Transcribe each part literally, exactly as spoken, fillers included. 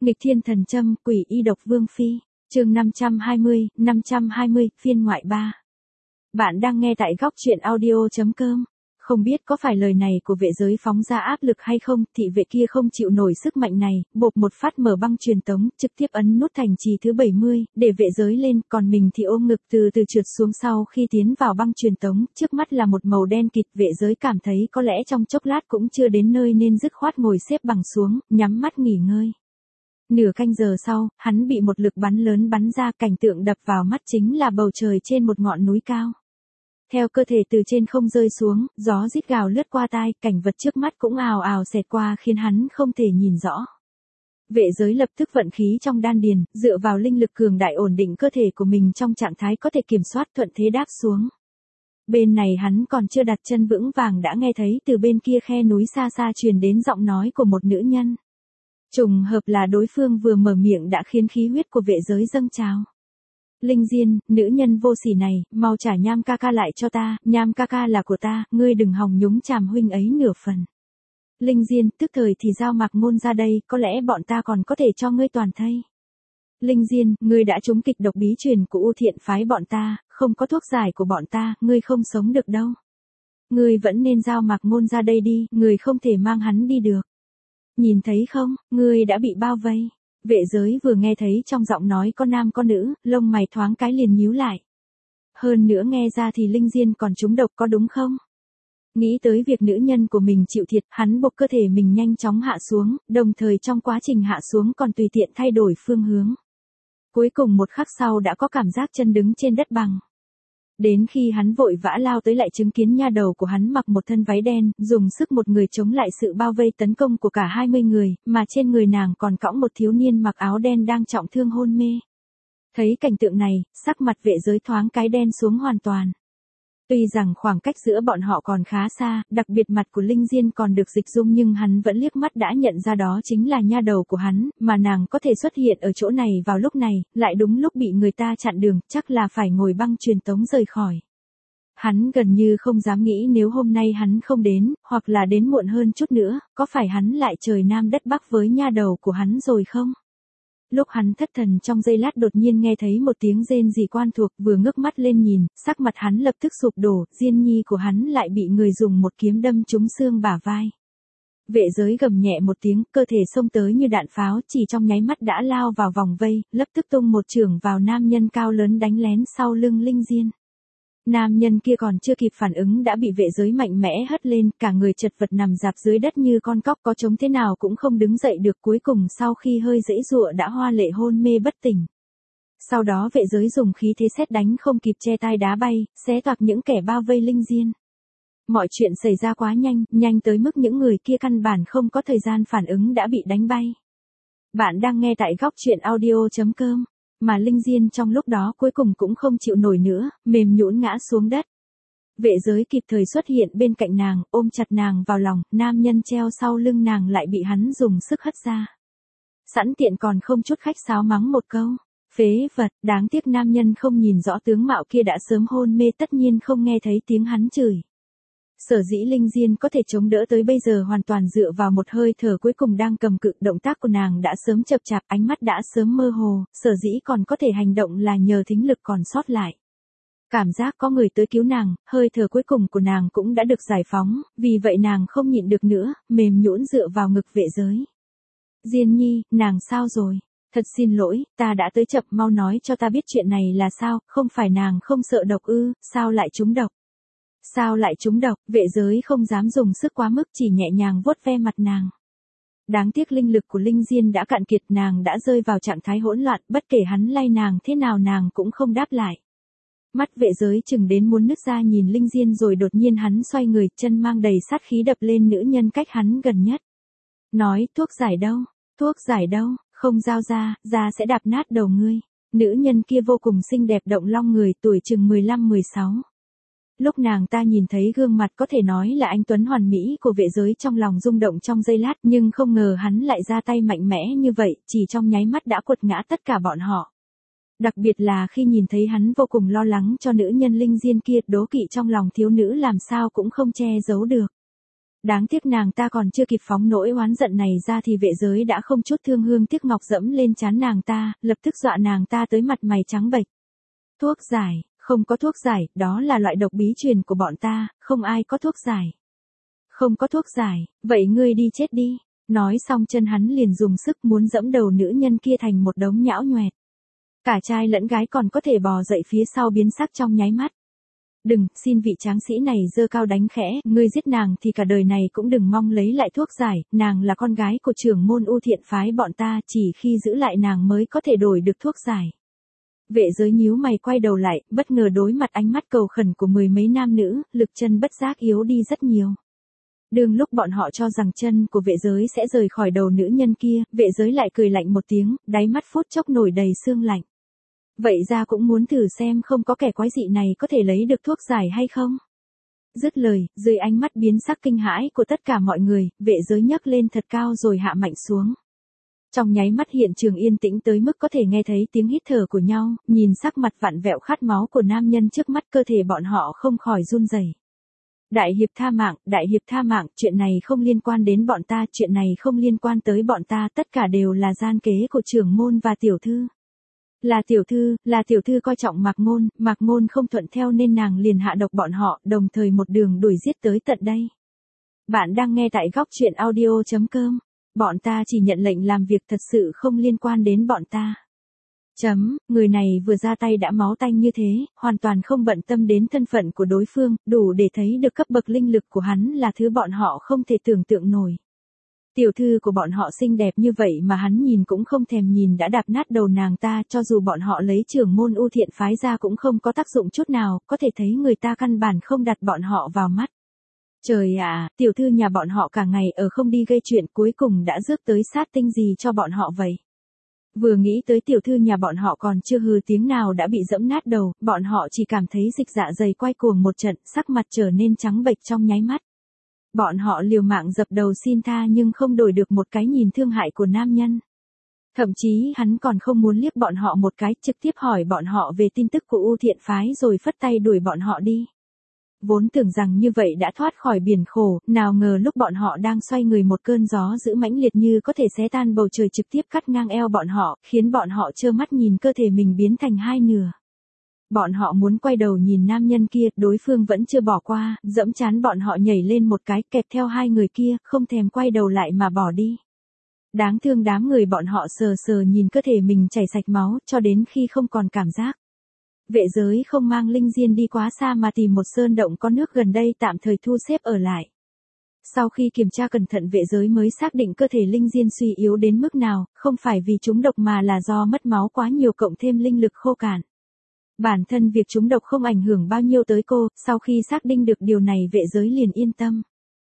Nghịch thiên thần châm, quỷ y độc vương phi, chương năm trăm hai mươi, năm trăm hai mươi, phiên ngoại ba. Bạn đang nghe tại góc truyện audio chấm com. Không biết có phải lời này của vệ giới phóng ra áp lực hay không, thị vệ kia không chịu nổi sức mạnh này, bộp một phát mở băng truyền tống, trực tiếp ấn nút thành trì thứ bảy mươi, để vệ giới lên, còn mình thì ôm ngực từ từ trượt xuống sau khi tiến vào băng truyền tống, trước mắt là một màu đen kịt, vệ giới cảm thấy có lẽ trong chốc lát cũng chưa đến nơi nên dứt khoát ngồi xếp bằng xuống, nhắm mắt nghỉ ngơi. Nửa canh giờ sau, hắn bị một lực bắn lớn bắn ra, cảnh tượng đập vào mắt chính là bầu trời trên một ngọn núi cao. Theo cơ thể từ trên không rơi xuống, gió rít gào lướt qua tai, cảnh vật trước mắt cũng ào ào xẹt qua khiến hắn không thể nhìn rõ. Vệ giới lập tức vận khí trong đan điền, dựa vào linh lực cường đại ổn định cơ thể của mình trong trạng thái có thể kiểm soát, thuận thế đáp xuống. Bên này hắn còn chưa đặt chân vững vàng đã nghe thấy từ bên kia khe núi xa xa truyền đến giọng nói của một nữ nhân. Trùng hợp là đối phương vừa mở miệng đã khiến khí huyết của vệ giới dâng trào. Linh Diên, nữ nhân vô sỉ này, mau trả Nham ca ca lại cho ta, Nham ca ca là của ta, ngươi đừng hòng nhúng chàm huynh ấy nửa phần. Linh Diên, tức thời thì giao Mạc Ngôn ra đây, có lẽ bọn ta còn có thể cho ngươi toàn thây. Linh Diên, ngươi đã trúng kịch độc bí truyền của U Thiện phái bọn ta, không có thuốc giải của bọn ta, ngươi không sống được đâu. Ngươi vẫn nên giao Mạc Ngôn ra đây đi, ngươi không thể mang hắn đi được. Nhìn thấy không, ngươi đã bị bao vây. Vệ giới vừa nghe thấy trong giọng nói có nam có nữ, lông mày thoáng cái liền nhíu lại. Hơn nữa nghe ra thì Linh Diên còn trúng độc có đúng không? Nghĩ tới việc nữ nhân của mình chịu thiệt, hắn buộc cơ thể mình nhanh chóng hạ xuống, đồng thời trong quá trình hạ xuống còn tùy tiện thay đổi phương hướng. Cuối cùng một khắc sau đã có cảm giác chân đứng trên đất bằng. Đến khi hắn vội vã lao tới lại chứng kiến nha đầu của hắn mặc một thân váy đen, dùng sức một người chống lại sự bao vây tấn công của cả hai mươi người, mà trên người nàng còn cõng một thiếu niên mặc áo đen đang trọng thương hôn mê. Thấy cảnh tượng này, sắc mặt vệ giới thoáng cái đen xuống hoàn toàn. Tuy rằng khoảng cách giữa bọn họ còn khá xa, đặc biệt mặt của Linh Diên còn được dịch dung nhưng hắn vẫn liếc mắt đã nhận ra đó chính là nha đầu của hắn, mà nàng có thể xuất hiện ở chỗ này vào lúc này, lại đúng lúc bị người ta chặn đường, chắc là phải ngồi băng truyền tống rời khỏi. Hắn gần như không dám nghĩ nếu hôm nay hắn không đến, hoặc là đến muộn hơn chút nữa, có phải hắn lại trời nam đất bắc với nha đầu của hắn rồi không? Lúc hắn thất thần trong giây lát đột nhiên nghe thấy một tiếng rên rỉ quen thuộc, vừa ngước mắt lên nhìn, sắc mặt hắn lập tức sụp đổ, Diên nhi của hắn lại bị người dùng một kiếm đâm trúng xương bả vai. Vệ giới gầm nhẹ một tiếng, cơ thể xông tới như đạn pháo, chỉ trong nháy mắt đã lao vào vòng vây, lập tức tung một chưởng vào nam nhân cao lớn đánh lén sau lưng Linh Diên. Nam nhân kia còn chưa kịp phản ứng đã bị vệ giới mạnh mẽ hất lên, cả người chật vật nằm rạp dưới đất như con cóc, có chống thế nào cũng không đứng dậy được, cuối cùng sau khi hơi giãy giụa đã hoa lệ hôn mê bất tỉnh. Sau đó vệ giới dùng khí thế sét đánh không kịp che tai đá bay, xé toạc những kẻ bao vây Linh Diên. Mọi chuyện xảy ra quá nhanh, nhanh tới mức những người kia căn bản không có thời gian phản ứng đã bị đánh bay. Bạn đang nghe tại góc truyện audio chấm com. Mà Linh Diên trong lúc đó cuối cùng cũng không chịu nổi nữa, mềm nhũn ngã xuống đất. Vệ giới kịp thời xuất hiện bên cạnh nàng, ôm chặt nàng vào lòng, nam nhân treo sau lưng nàng lại bị hắn dùng sức hất ra. Sẵn tiện còn không chút khách sáo mắng một câu, phế vật, đáng tiếc nam nhân không nhìn rõ tướng mạo kia đã sớm hôn mê, tất nhiên không nghe thấy tiếng hắn chửi. Sở dĩ Linh Diên có thể chống đỡ tới bây giờ hoàn toàn dựa vào một hơi thở cuối cùng đang cầm cự, động tác của nàng đã sớm chậm chạp, ánh mắt đã sớm mơ hồ, sở dĩ còn có thể hành động là nhờ thính lực còn sót lại. Cảm giác có người tới cứu nàng, hơi thở cuối cùng của nàng cũng đã được giải phóng, vì vậy nàng không nhịn được nữa, mềm nhũn dựa vào ngực vệ giới. Diên nhi, nàng sao rồi? Thật xin lỗi, ta đã tới chậm, mau nói cho ta biết chuyện này là sao, không phải nàng không sợ độc ư, sao lại trúng độc? Sao lại trúng độc? Vệ giới không dám dùng sức quá mức, chỉ nhẹ nhàng vuốt ve mặt nàng. Đáng tiếc linh lực của Linh Diên đã cạn kiệt, nàng đã rơi vào trạng thái hỗn loạn, bất kể hắn lay nàng thế nào nàng cũng không đáp lại. Mắt vệ giới chừng đến muốn nứt ra nhìn Linh Diên rồi đột nhiên hắn xoay người, chân mang đầy sát khí đập lên nữ nhân cách hắn gần nhất. Nói, thuốc giải đâu? Thuốc giải đâu? Không giao ra, ra sẽ đạp nát đầu ngươi. Nữ nhân kia vô cùng xinh đẹp động lòng người, tuổi chừng mười lăm mười sáu. Lúc nàng ta nhìn thấy gương mặt có thể nói là anh tuấn hoàn mỹ của vệ giới, trong lòng rung động trong giây lát, nhưng không ngờ hắn lại ra tay mạnh mẽ như vậy, chỉ trong nháy mắt đã quật ngã tất cả bọn họ. Đặc biệt là khi nhìn thấy hắn vô cùng lo lắng cho nữ nhân Linh Diên kia, đố kỵ trong lòng thiếu nữ làm sao cũng không che giấu được. Đáng tiếc nàng ta còn chưa kịp phóng nỗi oán giận này ra thì vệ giới đã không chút thương hương tiếc ngọc dẫm lên trán nàng ta, lập tức dọa nàng ta tới mặt mày trắng bệch. Thuốc giải, không có thuốc giải, đó là loại độc bí truyền của bọn ta, không ai có thuốc giải. Không có thuốc giải, vậy ngươi đi chết đi. Nói xong chân hắn liền dùng sức muốn dẫm đầu nữ nhân kia thành một đống nhão nhoẹt. Cả trai lẫn gái còn có thể bò dậy phía sau biến sắc trong nháy mắt. Đừng, xin vị tráng sĩ này giơ cao đánh khẽ, ngươi giết nàng thì cả đời này cũng đừng mong lấy lại thuốc giải, nàng là con gái của trưởng môn U Thiện phái bọn ta, chỉ khi giữ lại nàng mới có thể đổi được thuốc giải. Vệ giới nhíu mày quay đầu lại, bất ngờ đối mặt ánh mắt cầu khẩn của mười mấy nam nữ, lực chân bất giác yếu đi rất nhiều. Đương lúc bọn họ cho rằng chân của vệ giới sẽ rời khỏi đầu nữ nhân kia, vệ giới lại cười lạnh một tiếng, đáy mắt phút chốc nổi đầy sương lạnh. Vậy ra cũng muốn thử xem không có kẻ quái dị này có thể lấy được thuốc giải hay không? Dứt lời, dưới ánh mắt biến sắc kinh hãi của tất cả mọi người, vệ giới nhấc lên thật cao rồi hạ mạnh xuống. Trong nháy mắt hiện trường yên tĩnh tới mức có thể nghe thấy tiếng hít thở của nhau, nhìn sắc mặt vặn vẹo khát máu của nam nhân trước mắt cơ thể bọn họ không khỏi run rẩy. Đại hiệp tha mạng, đại hiệp tha mạng, chuyện này không liên quan đến bọn ta, chuyện này không liên quan tới bọn ta, tất cả đều là gian kế của trưởng môn và tiểu thư. Là tiểu thư, là tiểu thư coi trọng Mạc Ngôn, Mạc Ngôn không thuận theo nên nàng liền hạ độc bọn họ, đồng thời một đường đuổi giết tới tận đây. Bạn đang nghe tại góc truyện audio chấm com. Bọn ta chỉ nhận lệnh làm việc thật sự không liên quan đến bọn ta. Chấm, người này vừa ra tay đã máu tanh như thế, hoàn toàn không bận tâm đến thân phận của đối phương, đủ để thấy được cấp bậc linh lực của hắn là thứ bọn họ không thể tưởng tượng nổi. Tiểu thư của bọn họ xinh đẹp như vậy mà hắn nhìn cũng không thèm nhìn đã đạp nát đầu nàng ta, cho dù bọn họ lấy trưởng môn U Thiện phái ra cũng không có tác dụng chút nào, có thể thấy người ta căn bản không đặt bọn họ vào mắt. Trời ạ, tiểu thư nhà bọn họ cả ngày ở không đi gây chuyện cuối cùng đã rước tới sát tinh gì cho bọn họ vậy. Vừa nghĩ tới tiểu thư nhà bọn họ còn chưa hừ tiếng nào đã bị dẫm nát đầu, bọn họ chỉ cảm thấy dịch dạ dày quay cuồng một trận, sắc mặt trở nên trắng bệch trong nháy mắt. Bọn họ liều mạng dập đầu xin tha nhưng không đổi được một cái nhìn thương hại của nam nhân. Thậm chí hắn còn không muốn liếc bọn họ một cái, trực tiếp hỏi bọn họ về tin tức của U Thiện phái rồi phất tay đuổi bọn họ đi. Vốn tưởng rằng như vậy đã thoát khỏi biển khổ, nào ngờ lúc bọn họ đang xoay người một cơn gió dữ mãnh liệt như có thể xé tan bầu trời trực tiếp cắt ngang eo bọn họ, khiến bọn họ trơ mắt nhìn cơ thể mình biến thành hai nửa. Bọn họ muốn quay đầu nhìn nam nhân kia, đối phương vẫn chưa bỏ qua, dẫm chán bọn họ nhảy lên một cái, kẹp theo hai người kia, không thèm quay đầu lại mà bỏ đi. Đáng thương đám người bọn họ sờ sờ nhìn cơ thể mình chảy sạch máu, cho đến khi không còn cảm giác. Vệ giới không mang linh diên đi quá xa mà tìm một sơn động có nước gần đây tạm thời thu xếp ở lại. Sau khi kiểm tra cẩn thận vệ giới mới xác định cơ thể linh diên suy yếu đến mức nào, không phải vì trúng độc mà là do mất máu quá nhiều cộng thêm linh lực khô cạn. Bản thân việc trúng độc không ảnh hưởng bao nhiêu tới cô, sau khi xác định được điều này vệ giới liền yên tâm.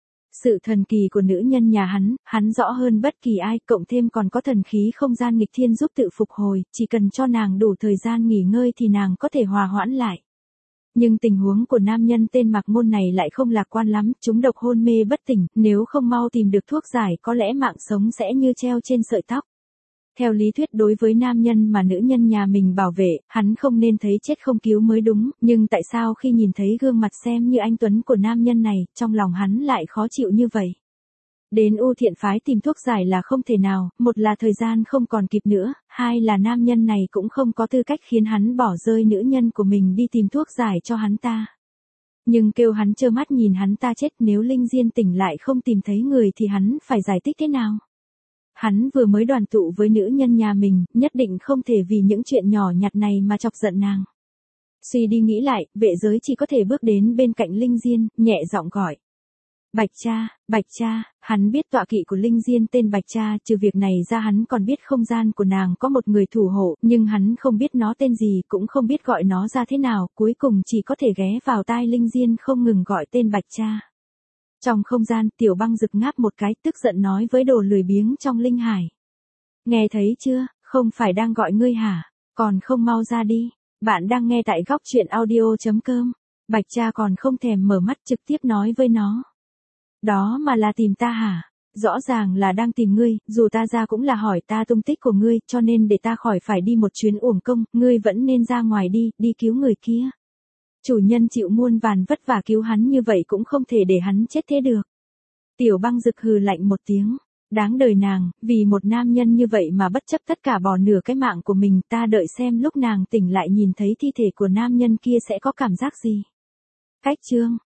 Sự thần kỳ của nữ nhân nhà hắn, hắn rõ hơn bất kỳ ai, cộng thêm còn có thần khí không gian nghịch thiên giúp tự phục hồi, chỉ cần cho nàng đủ thời gian nghỉ ngơi thì nàng có thể hòa hoãn lại. Nhưng tình huống của nam nhân tên Mạc Ngôn này lại không lạc quan lắm, trúng độc hôn mê bất tỉnh, nếu không mau tìm được thuốc giải có lẽ mạng sống sẽ như treo trên sợi tóc. Theo lý thuyết đối với nam nhân mà nữ nhân nhà mình bảo vệ, hắn không nên thấy chết không cứu mới đúng, nhưng tại sao khi nhìn thấy gương mặt xem như anh tuấn của nam nhân này, trong lòng hắn lại khó chịu như vậy. Đến U Thiện phái tìm thuốc giải là không thể nào, một là thời gian không còn kịp nữa, hai là nam nhân này cũng không có tư cách khiến hắn bỏ rơi nữ nhân của mình đi tìm thuốc giải cho hắn ta. Nhưng kêu hắn trơ mắt nhìn hắn ta chết, nếu linh diên tỉnh lại không tìm thấy người thì hắn phải giải thích thế nào? Hắn vừa mới đoàn tụ với nữ nhân nhà mình, nhất định không thể vì những chuyện nhỏ nhặt này mà chọc giận nàng. Suy đi nghĩ lại, vệ giới chỉ có thể bước đến bên cạnh Linh Diên, nhẹ giọng gọi. Bạch Cha, Bạch Cha, hắn biết tọa kỵ của Linh Diên tên Bạch Cha, trừ việc này ra hắn còn biết không gian của nàng có một người thủ hộ, nhưng hắn không biết nó tên gì, cũng không biết gọi nó ra thế nào, cuối cùng chỉ có thể ghé vào tai Linh Diên không ngừng gọi tên Bạch Cha. Trong không gian, Tiểu Băng rực ngáp một cái, tức giận nói với đồ lười biếng trong linh hải. Nghe thấy chưa, không phải đang gọi ngươi hả, còn không mau ra đi. Bạn đang nghe tại góc truyện audio chấm com. Bạch Cha còn không thèm mở mắt trực tiếp nói với nó. Đó mà là tìm ta hả? Rõ ràng là đang tìm ngươi, dù ta ra cũng là hỏi ta tung tích của ngươi, cho nên để ta khỏi phải đi một chuyến uổng công, ngươi vẫn nên ra ngoài đi, đi cứu người kia. Chủ nhân chịu muôn vàn vất vả cứu hắn như vậy cũng không thể để hắn chết thế được. Tiểu Băng Dực hừ lạnh một tiếng. Đáng đời nàng, vì một nam nhân như vậy mà bất chấp tất cả bỏ nửa cái mạng của mình, ta đợi xem lúc nàng tỉnh lại nhìn thấy thi thể của nam nhân kia sẽ có cảm giác gì. Cách chương